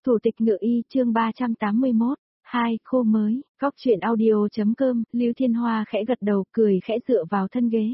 Thủ tịch Ngự Y chương 381, 2, khô mới, góc chuyện audio.com, Lưu Thiên Hoa khẽ gật đầu cười khẽ dựa vào thân ghế.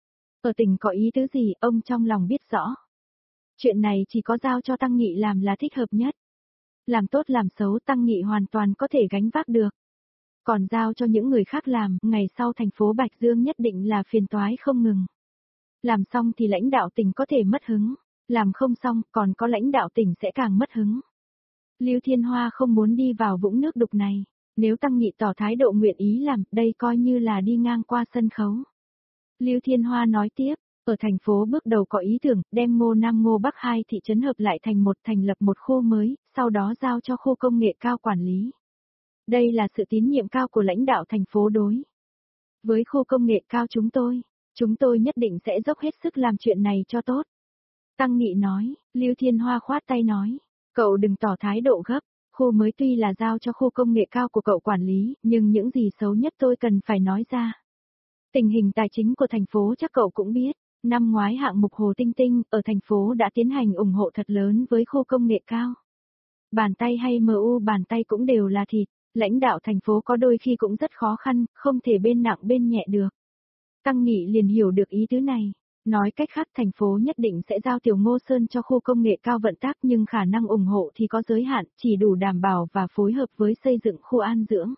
Ở tỉnh có ý tứ gì ông trong lòng biết rõ. Chuyện này chỉ có giao cho Tăng Nghị làm là thích hợp nhất. Làm tốt làm xấu Tăng Nghị hoàn toàn có thể gánh vác được. Còn giao cho những người khác làm, ngày sau thành phố Bạch Dương nhất định là phiền toái không ngừng. Làm xong thì lãnh đạo tỉnh có thể mất hứng, làm không xong còn có lãnh đạo tỉnh sẽ càng mất hứng. Lưu Thiên Hoa không muốn đi vào vũng nước đục này, nếu Tăng Nghị tỏ thái độ nguyện ý làm, đây coi như là đi ngang qua sân khấu. Lưu Thiên Hoa nói tiếp, ở thành phố bước đầu có ý tưởng, đem Ngô Nam Ngô Bắc hai thị trấn hợp lại thành lập một khu mới, sau đó giao cho khu công nghệ cao quản lý. Đây là sự tín nhiệm cao của lãnh đạo thành phố đối với khu công nghệ cao chúng tôi nhất định sẽ dốc hết sức làm chuyện này cho tốt. Tăng Nghị nói, Lưu Thiên Hoa khoát tay nói, cậu đừng tỏ thái độ gấp, khu mới tuy là giao cho khu công nghệ cao của cậu quản lý, nhưng những gì xấu nhất tôi cần phải nói ra. Tình hình tài chính của thành phố chắc cậu cũng biết, năm ngoái hạng mục Hồ Tinh Tinh ở thành phố đã tiến hành ủng hộ thật lớn với khu công nghệ cao. Bàn tay hay MU bàn tay cũng đều là thịt, lãnh đạo thành phố có đôi khi cũng rất khó khăn, không thể bên nặng bên nhẹ được. Tăng Nghị liền hiểu được ý tứ này. Nói cách khác thành phố nhất định sẽ giao Tiểu Ngô Sơn cho khu công nghệ cao vận tác nhưng khả năng ủng hộ thì có giới hạn, chỉ đủ đảm bảo và phối hợp với xây dựng khu an dưỡng.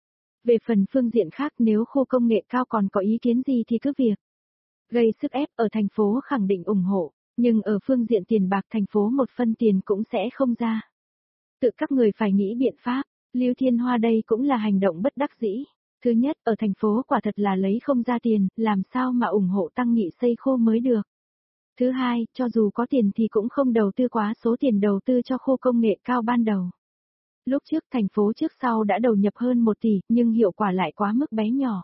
Về phần phương diện khác nếu khu công nghệ cao còn có ý kiến gì thì cứ việc gây sức ép ở thành phố khẳng định ủng hộ, nhưng ở phương diện tiền bạc thành phố một phân tiền cũng sẽ không ra. Tự các người phải nghĩ biện pháp, Lưu Thiên Hoa đây cũng là hành động bất đắc dĩ. Thứ nhất, ở thành phố quả thật là lấy không ra tiền, làm sao mà ủng hộ Tăng Nghị xây khu mới được. Thứ hai, cho dù có tiền thì cũng không đầu tư quá số tiền đầu tư cho khu công nghệ cao ban đầu. Lúc trước thành phố trước sau đã đầu nhập hơn 1 tỷ, nhưng hiệu quả lại quá mức bé nhỏ.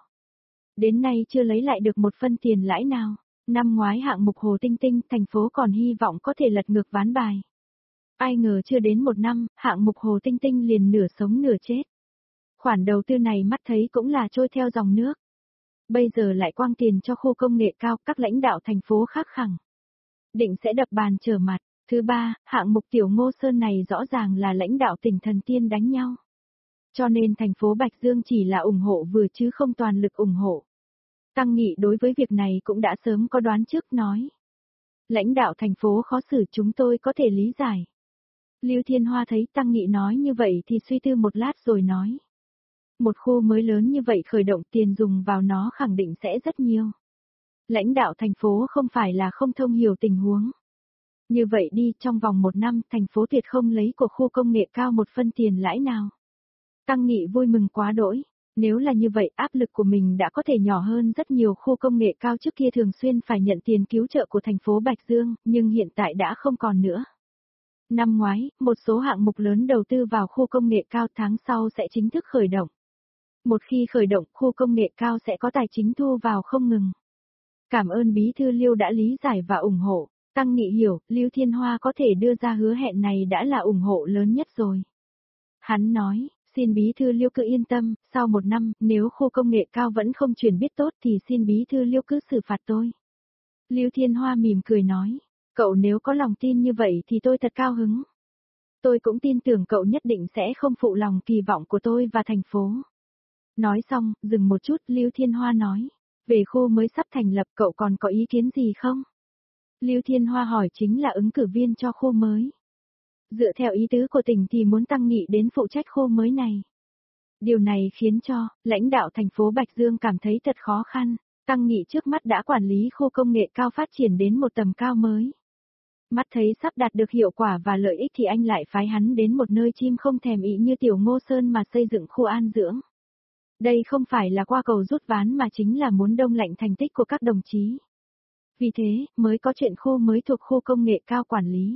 Đến nay chưa lấy lại được một phân tiền lãi nào. Năm ngoái hạng mục Hồ Tinh Tinh, thành phố còn hy vọng có thể lật ngược ván bài. Ai ngờ chưa đến 1 năm, hạng mục Hồ Tinh Tinh liền nửa sống nửa chết. Khoản đầu tư này mắt thấy cũng là trôi theo dòng nước. Bây giờ lại quăng tiền cho khu công nghệ cao, các lãnh đạo thành phố khác khẳng định sẽ đập bàn trở mặt. Thứ ba, hạng mục Tiểu Ngô Sơn này rõ ràng là lãnh đạo tỉnh thần tiên đánh nhau. Cho nên thành phố Bạch Dương chỉ là ủng hộ vừa chứ không toàn lực ủng hộ. Tăng Nghị đối với việc này cũng đã sớm có đoán trước nói. Lãnh đạo thành phố khó xử chúng tôi có thể lý giải. Lưu Thiên Hoa thấy Tăng Nghị nói như vậy thì suy tư một lát rồi nói. Một khu mới lớn như vậy khởi động tiền dùng vào nó khẳng định sẽ rất nhiều. Lãnh đạo thành phố không phải là không thông hiểu tình huống. Như vậy đi, trong vòng 1 năm, thành phố tuyệt không lấy của khu công nghệ cao một phân tiền lãi nào. Tăng Nghị vui mừng quá đỗi. Nếu là như vậy, áp lực của mình đã có thể nhỏ hơn rất nhiều. Khu công nghệ cao trước kia thường xuyên phải nhận tiền cứu trợ của thành phố Bạch Dương, nhưng hiện tại đã không còn nữa. Năm ngoái, một số hạng mục lớn đầu tư vào khu công nghệ cao tháng sau sẽ chính thức khởi động. Một khi khởi động, khu công nghệ cao sẽ có tài chính thu vào không ngừng. Cảm ơn Bí thư Lưu đã lý giải và ủng hộ. Tăng Nghị hiểu, Lưu Thiên Hoa có thể đưa ra hứa hẹn này đã là ủng hộ lớn nhất rồi. Hắn nói, xin Bí thư Lưu cứ yên tâm, sau 1 năm, nếu khu công nghệ cao vẫn không chuyển biết tốt thì xin Bí thư Lưu cứ xử phạt tôi. Lưu Thiên Hoa mỉm cười nói, cậu nếu có lòng tin như vậy thì tôi thật cao hứng. Tôi cũng tin tưởng cậu nhất định sẽ không phụ lòng kỳ vọng của tôi và thành phố. Nói xong, dừng một chút, Lưu Thiên Hoa nói, về khu mới sắp thành lập cậu còn có ý kiến gì không? Lưu Thiên Hoa hỏi chính là ứng cử viên cho khu mới. Dựa theo ý tứ của tỉnh thì muốn Tăng Nghị đến phụ trách khu mới này. Điều này khiến cho lãnh đạo thành phố Bạch Dương cảm thấy thật khó khăn. Tăng Nghị trước mắt đã quản lý khu công nghệ cao phát triển đến một tầm cao mới. Mắt thấy sắp đạt được hiệu quả và lợi ích thì anh lại phái hắn đến một nơi chim không thèm ý như Tiểu Ngô Sơn mà xây dựng khu an dưỡng. Đây không phải là qua cầu rút ván mà chính là muốn đông lạnh thành tích của các đồng chí. Vì thế, mới có chuyện khu mới thuộc khu công nghệ cao quản lý.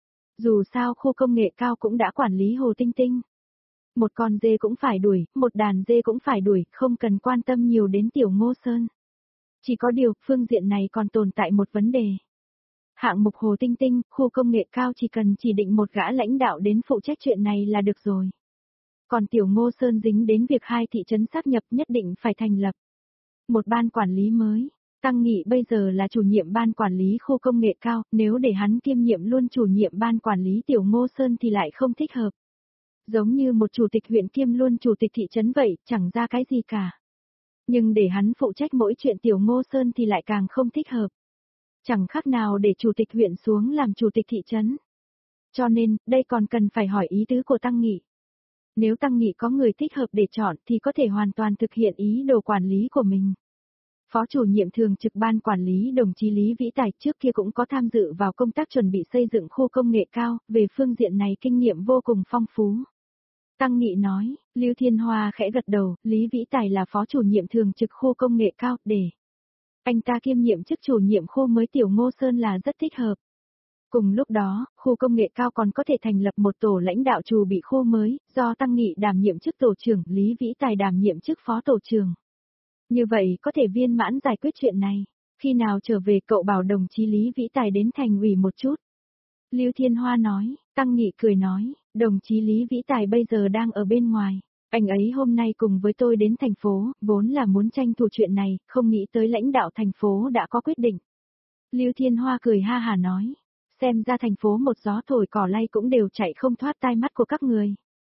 Dù sao khu công nghệ cao cũng đã quản lý Hồ Tinh Tinh. Một con dê cũng phải đuổi, một đàn dê cũng phải đuổi, không cần quan tâm nhiều đến Tiểu Ngô Sơn. Chỉ có điều, phương diện này còn tồn tại một vấn đề. Hạng mục Hồ Tinh Tinh, khu công nghệ cao chỉ cần chỉ định một gã lãnh đạo đến phụ trách chuyện này là được rồi. Còn Tiểu Ngô Sơn dính đến việc 2 thị trấn sáp nhập nhất định phải thành lập một ban quản lý mới. Tăng Nghị bây giờ là chủ nhiệm ban quản lý khu công nghệ cao, nếu để hắn kiêm nhiệm luôn chủ nhiệm ban quản lý Tiểu Ngô Sơn thì lại không thích hợp. Giống như một chủ tịch huyện kiêm luôn chủ tịch thị trấn vậy, chẳng ra cái gì cả. Nhưng để hắn phụ trách mỗi chuyện tiểu Ngô Sơn thì lại càng không thích hợp. Chẳng khác nào để chủ tịch huyện xuống làm chủ tịch thị trấn. Cho nên, đây còn cần phải hỏi ý tứ của Tăng Nghị. Nếu Tăng Nghị có người thích hợp để chọn thì có thể hoàn toàn thực hiện ý đồ quản lý của mình. Phó chủ nhiệm thường trực ban quản lý đồng chí Lý Vĩ Tài trước kia cũng có tham dự vào công tác chuẩn bị xây dựng khu công nghệ cao, về phương diện này kinh nghiệm vô cùng phong phú. Tăng Nghị nói, Lưu Thiên Hoa khẽ gật đầu, Lý Vĩ Tài là phó chủ nhiệm thường trực khu công nghệ cao, để anh ta kiêm nhiệm chức chủ nhiệm khu mới tiểu Ngô Sơn là rất thích hợp. Cùng lúc đó, khu công nghệ cao còn có thể thành lập một tổ lãnh đạo chủ bị khu mới, do Tăng Nghị đảm nhiệm chức tổ trưởng, Lý Vĩ Tài đảm nhiệm chức phó tổ trưởng. Như vậy có thể viên mãn giải quyết chuyện này. Khi nào trở về cậu bảo đồng chí Lý Vĩ Tài đến thành ủy một chút. Lưu Thiên Hoa nói, Tăng Nghị cười nói, đồng chí Lý Vĩ Tài bây giờ đang ở bên ngoài. Anh ấy hôm nay cùng với tôi đến thành phố, vốn là muốn tranh thủ chuyện này, không nghĩ tới lãnh đạo thành phố đã có quyết định. Lưu Thiên Hoa cười ha hả nói, xem ra thành phố một gió thổi cỏ lay cũng đều chạy không thoát tai mắt của các người.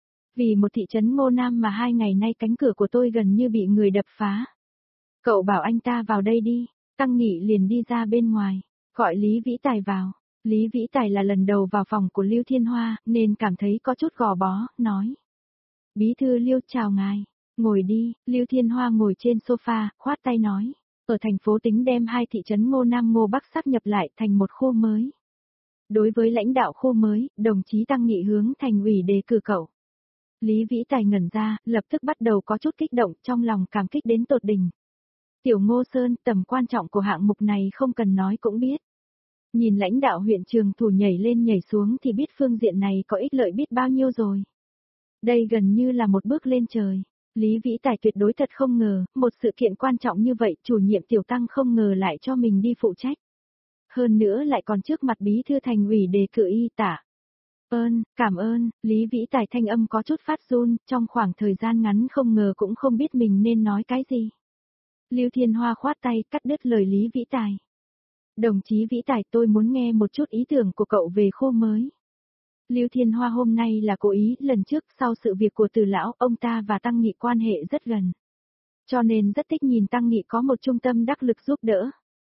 Vì một thị trấn Ngô Nam mà 2 ngày nay cánh cửa của tôi gần như bị người đập phá. Cậu bảo anh ta vào đây đi. Tăng Nghị liền đi ra bên ngoài, gọi Lý Vĩ Tài vào. Lý Vĩ Tài là lần đầu vào phòng của Lưu Thiên Hoa, nên cảm thấy có chút gò bó, nói. Bí thư Lưu chào ngài, ngồi đi. Lưu Thiên Hoa ngồi trên sofa, khoát tay nói. Ở thành phố tính đem 2 thị trấn Ngô Nam Ngô Bắc sáp nhập lại thành một khu mới. Đối với lãnh đạo khu mới, đồng chí Tăng Nghị hướng thành ủy đề cử cậu. Lý Vĩ Tài ngẩn ra, lập tức bắt đầu có chút kích động, trong lòng cảm kích đến tột đỉnh. Tiểu Ngô Sơn, tầm quan trọng của hạng mục này không cần nói cũng biết. Nhìn lãnh đạo huyện Trường Thủ nhảy lên nhảy xuống thì biết phương diện này có ích lợi biết bao nhiêu rồi. Đây gần như là một bước lên trời. Lý Vĩ Tài tuyệt đối thật không ngờ, một sự kiện quan trọng như vậy chủ nhiệm Tiểu Tăng không ngờ lại cho mình đi phụ trách. Hơn nữa lại còn trước mặt bí thư thành ủy đề cử y tả. Cảm ơn, Lý Vĩ Tài thanh âm có chút phát run, trong khoảng thời gian ngắn không ngờ cũng không biết mình nên nói cái gì. Lưu Thiên Hoa khoát tay cắt đứt lời Lý Vĩ Tài. Đồng chí Vĩ Tài, tôi muốn nghe một chút ý tưởng của cậu về khu mới. Lưu Thiên Hoa hôm nay là cố ý, lần trước sau sự việc của Từ lão, ông ta và Tăng Nghị quan hệ rất gần. Cho nên rất thích nhìn Tăng Nghị có một trung tâm đắc lực giúp đỡ.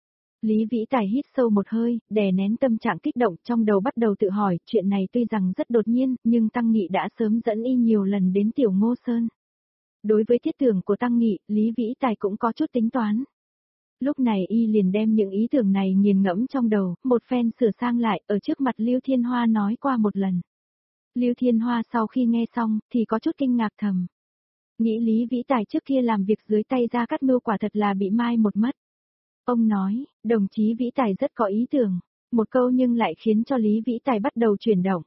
Lý Vĩ Tài hít sâu một hơi, đè nén tâm trạng kích động, trong đầu bắt đầu tự hỏi, chuyện này tuy rằng rất đột nhiên, nhưng Tăng Nghị đã sớm dẫn y nhiều lần đến Tiểu Ngô Sơn. Đối với thiết tưởng của Tăng Nghị, Lý Vĩ Tài cũng có chút tính toán. Lúc này y liền đem những ý tưởng này nghiền ngẫm trong đầu, một phen sửa sang lại, ở trước mặt Lưu Thiên Hoa nói qua một lần. Lưu Thiên Hoa sau khi nghe xong, thì có chút kinh ngạc thầm. Nghĩ Lý Vĩ Tài trước kia làm việc dưới tay Gia Cát Mưu quả thật là bị mai một mất. Ông nói, đồng chí Vĩ Tài rất có ý tưởng, một câu nhưng lại khiến cho Lý Vĩ Tài bắt đầu chuyển động.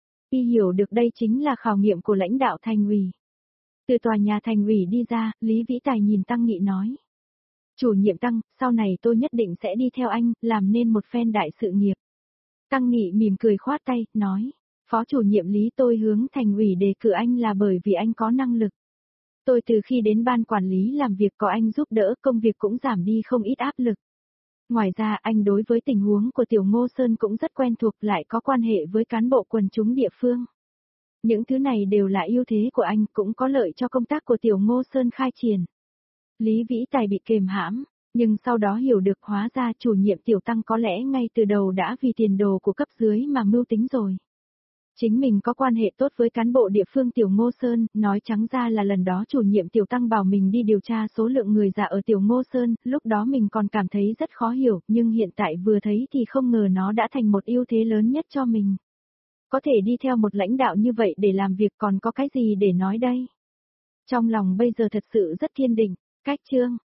Y hiểu được đây chính là khảo nghiệm của lãnh đạo thành ủy. Từ tòa nhà thành ủy đi ra, Lý Vĩ Tài nhìn Tăng Nghị nói. Chủ nhiệm Tăng, sau này tôi nhất định sẽ đi theo anh, làm nên một phen đại sự nghiệp. Tăng Nghị mỉm cười khoát tay, nói. Phó chủ nhiệm Lý, tôi hướng thành ủy đề cử anh là bởi vì anh có năng lực. Tôi từ khi đến ban quản lý làm việc có anh giúp đỡ, công việc cũng giảm đi không ít áp lực. Ngoài ra anh đối với tình huống của Tiểu Ngô Sơn cũng rất quen thuộc, lại có quan hệ với cán bộ quần chúng địa phương. Những thứ này đều là ưu thế của anh, cũng có lợi cho công tác của Tiểu Ngô Sơn khai triển. Lý Vĩ Tài bị kềm hãm, nhưng sau đó hiểu được hóa ra chủ nhiệm Tiểu Tăng có lẽ ngay từ đầu đã vì tiền đồ của cấp dưới mà mưu tính rồi. Chính mình có quan hệ tốt với cán bộ địa phương Tiểu Ngô Sơn, nói trắng ra là lần đó chủ nhiệm Tiểu Tăng bảo mình đi điều tra số lượng người già ở Tiểu Ngô Sơn, lúc đó mình còn cảm thấy rất khó hiểu, nhưng hiện tại vừa thấy thì không ngờ nó đã thành một ưu thế lớn nhất cho mình. Có thể đi theo một lãnh đạo như vậy để làm việc còn có cái gì để nói đây? Trong lòng bây giờ thật sự rất kiên định, cách chương.